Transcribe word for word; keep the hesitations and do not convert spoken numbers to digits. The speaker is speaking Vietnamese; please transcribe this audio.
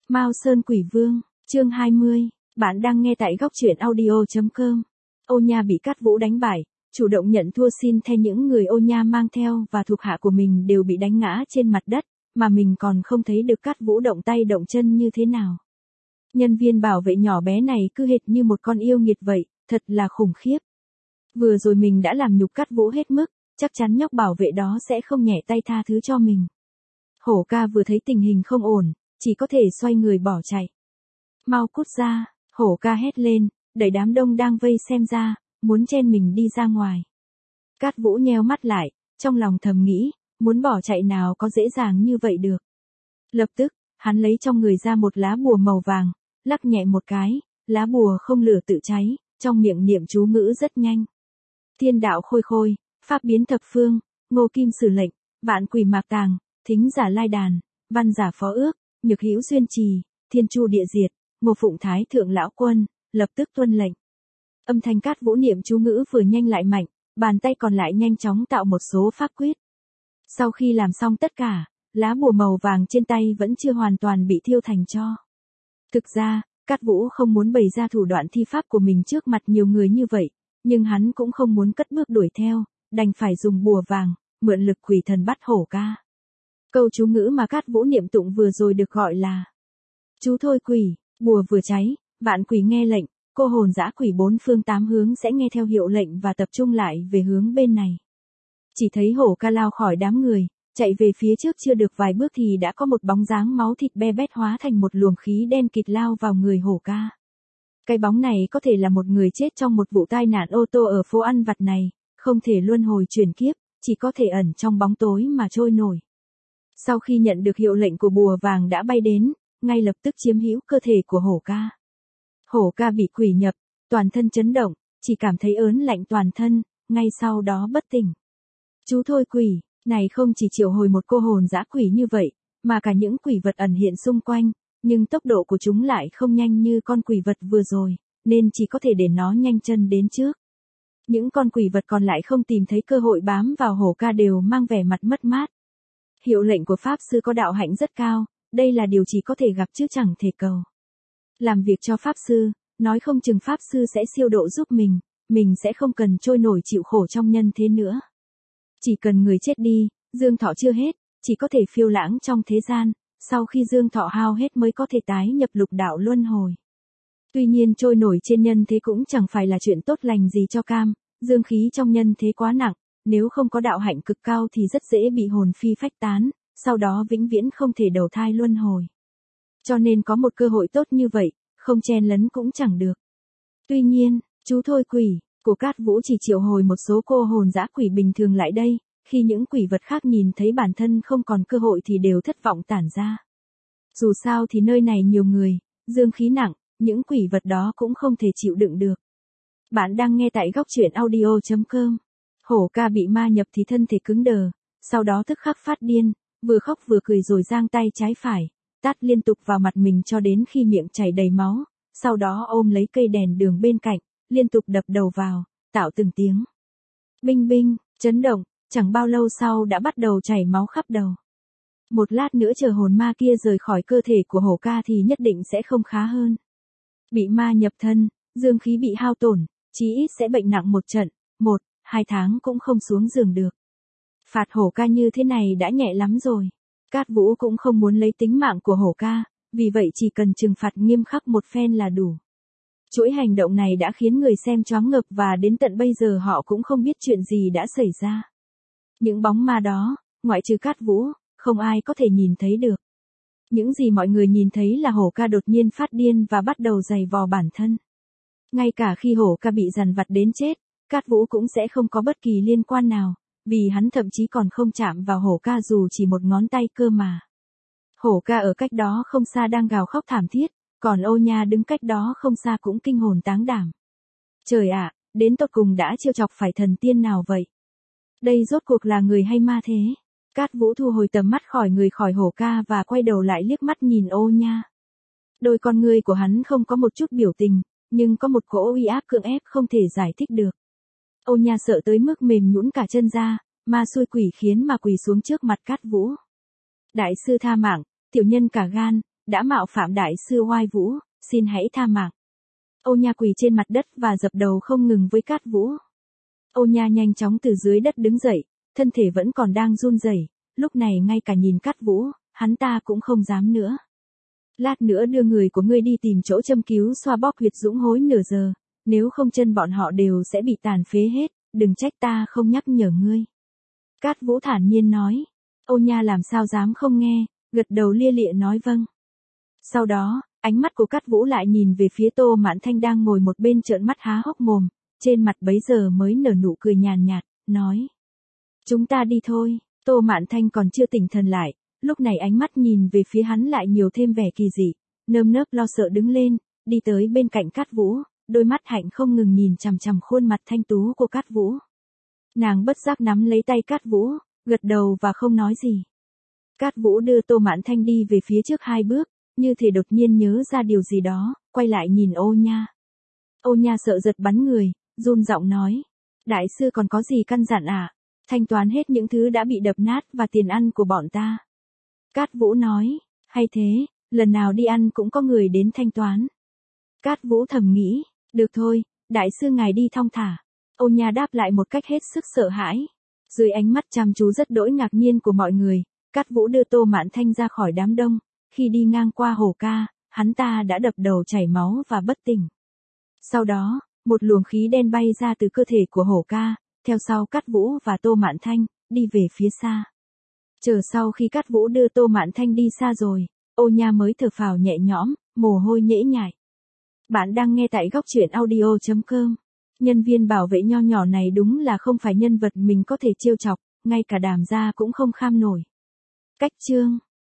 Mao Sơn Quỷ Vương, chương hai mươi, bạn đang nghe tại góc truyện audio chấm com. Ô Nha bị Cát Vũ đánh bại, chủ động nhận thua xin thay những người Ô Nha mang theo và thuộc hạ của mình đều bị đánh ngã trên mặt đất, mà mình còn không thấy được Cát Vũ động tay động chân như thế nào. Nhân viên bảo vệ nhỏ bé này cứ hệt như một con yêu nghiệt vậy, thật là khủng khiếp. Vừa rồi mình đã làm nhục Cát Vũ hết mức, chắc chắn nhóc bảo vệ đó sẽ không nhẹ tay tha thứ cho mình. Hổ ca vừa thấy tình hình không ổn, chỉ có thể xoay người bỏ chạy. Mau cút ra, hổ ca hét lên, đẩy đám đông đang vây xem ra, muốn chen mình đi ra ngoài. Cát Vũ nheo mắt lại, trong lòng thầm nghĩ, muốn bỏ chạy nào có dễ dàng như vậy được. Lập tức, hắn lấy trong người ra một lá bùa màu vàng, lắc nhẹ một cái, lá bùa không lửa tự cháy, trong miệng niệm chú ngữ rất nhanh. Thiên đạo khôi khôi, pháp biến thập phương, ngô kim sử lệnh, vạn quỷ mạc tàng, thính giả lai đàn, văn giả phó ước, nhược hữu xuyên trì, thiên chu địa diệt, ngô phụng thái thượng lão quân, lập tức tuân lệnh. Âm thanh Cát Vũ niệm chú ngữ vừa nhanh lại mạnh, bàn tay còn lại nhanh chóng tạo một số pháp quyết. Sau khi làm xong tất cả, lá bùa màu vàng trên tay vẫn chưa hoàn toàn bị thiêu thành tro. Thực ra, Cát Vũ không muốn bày ra thủ đoạn thi pháp của mình trước mặt nhiều người như vậy, nhưng hắn cũng không muốn cất bước đuổi theo, đành phải dùng bùa vàng, mượn lực quỷ thần bắt hổ ca. Câu chú ngữ mà Cát Vũ niệm tụng vừa rồi được gọi là chú thôi quỷ, bùa vừa cháy, vạn quỷ nghe lệnh, cô hồn dã quỷ bốn phương tám hướng sẽ nghe theo hiệu lệnh và tập trung lại về hướng bên này. Chỉ thấy hổ ca lao khỏi đám người, chạy về phía trước chưa được vài bước thì đã có một bóng dáng máu thịt be bét hóa thành một luồng khí đen kịt lao vào người hổ ca. Cái bóng này có thể là một người chết trong một vụ tai nạn ô tô ở phố ăn vặt này, không thể luân hồi chuyển kiếp, chỉ có thể ẩn trong bóng tối mà trôi nổi. Sau khi nhận được hiệu lệnh của bùa vàng đã bay đến, ngay lập tức chiếm hữu cơ thể của hổ ca. Hổ ca bị quỷ nhập, toàn thân chấn động, chỉ cảm thấy ớn lạnh toàn thân, ngay sau đó bất tỉnh. Chú thôi quỷ, này không chỉ triệu hồi một cô hồn dã quỷ như vậy, mà cả những quỷ vật ẩn hiện xung quanh, nhưng tốc độ của chúng lại không nhanh như con quỷ vật vừa rồi, nên chỉ có thể để nó nhanh chân đến trước. Những con quỷ vật còn lại không tìm thấy cơ hội bám vào hổ ca đều mang vẻ mặt mất mát. Hiệu lệnh của Pháp Sư có đạo hạnh rất cao, đây là điều chỉ có thể gặp chứ chẳng thể cầu. Làm việc cho Pháp Sư, nói không chừng Pháp Sư sẽ siêu độ giúp mình, mình sẽ không cần trôi nổi chịu khổ trong nhân thế nữa. Chỉ cần người chết đi, dương thọ chưa hết, chỉ có thể phiêu lãng trong thế gian, sau khi dương thọ hao hết mới có thể tái nhập lục đạo luân hồi. Tuy nhiên trôi nổi trên nhân thế cũng chẳng phải là chuyện tốt lành gì cho cam, dương khí trong nhân thế quá nặng, nếu không có đạo hạnh cực cao thì rất dễ bị hồn phi phách tán, sau đó vĩnh viễn không thể đầu thai luân hồi. Cho nên có một cơ hội tốt như vậy, không chen lấn cũng chẳng được. Tuy nhiên, chú thôi quỷ của Cát Vũ chỉ triệu hồi một số cô hồn dã quỷ bình thường lại đây, khi những quỷ vật khác nhìn thấy bản thân không còn cơ hội thì đều thất vọng tản ra. Dù sao thì nơi này nhiều người, dương khí nặng, những quỷ vật đó cũng không thể chịu đựng được. Bạn đang nghe tại góc truyện audio chấm com. Hổ ca bị ma nhập thì thân thể cứng đờ, sau đó tức khắc phát điên, vừa khóc vừa cười rồi giang tay trái phải, tát liên tục vào mặt mình cho đến khi miệng chảy đầy máu, sau đó ôm lấy cây đèn đường bên cạnh, liên tục đập đầu vào, tạo từng tiếng binh binh, chấn động, chẳng bao lâu sau đã bắt đầu chảy máu khắp đầu. Một lát nữa chờ hồn ma kia rời khỏi cơ thể của hổ ca thì nhất định sẽ không khá hơn. Bị ma nhập thân, dương khí bị hao tổn, chí ít sẽ bệnh nặng một trận, một, hai tháng cũng không xuống giường được. Phạt hổ ca như thế này đã nhẹ lắm rồi. Cát Vũ cũng không muốn lấy tính mạng của hổ ca, vì vậy chỉ cần trừng phạt nghiêm khắc một phen là đủ. Chuỗi hành động này đã khiến người xem choáng ngợp và đến tận bây giờ họ cũng không biết chuyện gì đã xảy ra. Những bóng ma đó, ngoại trừ Cát Vũ, không ai có thể nhìn thấy được. Những gì mọi người nhìn thấy là hổ ca đột nhiên phát điên và bắt đầu giày vò bản thân. Ngay cả khi hổ ca bị dằn vặt đến chết, Cát Vũ cũng sẽ không có bất kỳ liên quan nào, vì hắn thậm chí còn không chạm vào hổ ca dù chỉ một ngón tay cơ mà. Hổ ca ở cách đó không xa đang gào khóc thảm thiết, còn Ô Nha đứng cách đó không xa cũng kinh hồn táng đảm. Trời ạ, đến tột cùng đã trêu chọc phải thần tiên nào vậy? Đây rốt cuộc là người hay ma thế? Cát Vũ thu hồi tầm mắt khỏi người khỏi hổ ca và quay đầu lại liếc mắt nhìn Ô Nha. Đôi con ngươi của hắn không có một chút biểu tình, nhưng có một cỗ uy áp cưỡng ép không thể giải thích được. Ô Nha sợ tới mức mềm nhũn cả chân ra, ma xui quỷ khiến mà quỳ xuống trước mặt Cát Vũ. Đại sư tha mạng, tiểu nhân cả gan, đã mạo phạm đại sư oai vũ, xin hãy tha mạng. Ô Nha quỳ trên mặt đất và dập đầu không ngừng với Cát Vũ. Ô Nha nhanh chóng từ dưới đất đứng dậy, thân thể vẫn còn đang run rẩy, lúc này ngay cả nhìn Cát Vũ, hắn ta cũng không dám nữa. Lát nữa đưa người của ngươi đi tìm chỗ châm cứu xoa bóp huyệt dũng hối nửa giờ, nếu không chân bọn họ đều sẽ bị tàn phế hết, đừng trách ta không nhắc nhở ngươi. Cát Vũ thản nhiên nói. Ô Nha làm sao dám không nghe, gật đầu lia lịa nói vâng. Sau đó, ánh mắt của Cát Vũ lại nhìn về phía Tô Mạn Thanh đang ngồi một bên trợn mắt há hốc mồm, trên mặt bấy giờ mới nở nụ cười nhàn nhạt, nói. Chúng ta đi thôi. Tô Mạn Thanh còn chưa tỉnh thần lại, lúc này ánh mắt nhìn về phía hắn lại nhiều thêm vẻ kỳ dị, nơm nớp lo sợ đứng lên, đi tới bên cạnh Cát Vũ, đôi mắt hạnh không ngừng nhìn chằm chằm khuôn mặt thanh tú của Cát Vũ. Nàng bất giác nắm lấy tay Cát Vũ, gật đầu và không nói gì. Cát Vũ đưa Tô Mạn Thanh đi về phía trước hai bước, như thể đột nhiên nhớ ra điều gì đó, quay lại nhìn Ô Nha. Ô Nha sợ giật bắn người, run giọng nói. Đại sư còn có gì căn dặn à? Thanh toán hết những thứ đã bị đập nát và tiền ăn của bọn ta. Cát Vũ nói. Hay thế, lần nào đi ăn cũng có người đến thanh toán. Cát Vũ thầm nghĩ. Được thôi, đại sư ngài đi thong thả. Ô Nha đáp lại một cách hết sức sợ hãi. Dưới ánh mắt chăm chú rất đỗi ngạc nhiên của mọi người, Cát Vũ đưa Tô Mạn Thanh ra khỏi đám đông. Khi đi ngang qua Hổ Ca, hắn ta đã đập đầu chảy máu và bất tỉnh. Sau đó, một luồng khí đen bay ra từ cơ thể của Hổ Ca, theo sau Cát Vũ và Tô Mạn Thanh, đi về phía xa. Chờ sau khi Cát Vũ đưa Tô Mạn Thanh đi xa rồi, Ô Nha mới thở phào nhẹ nhõm, mồ hôi nhễ nhại. Bạn đang nghe tại góc truyện audio chấm com. Nhân viên bảo vệ nho nhỏ này đúng là không phải nhân vật mình có thể trêu chọc, ngay cả Đàm gia cũng không kham nổi. Cách chương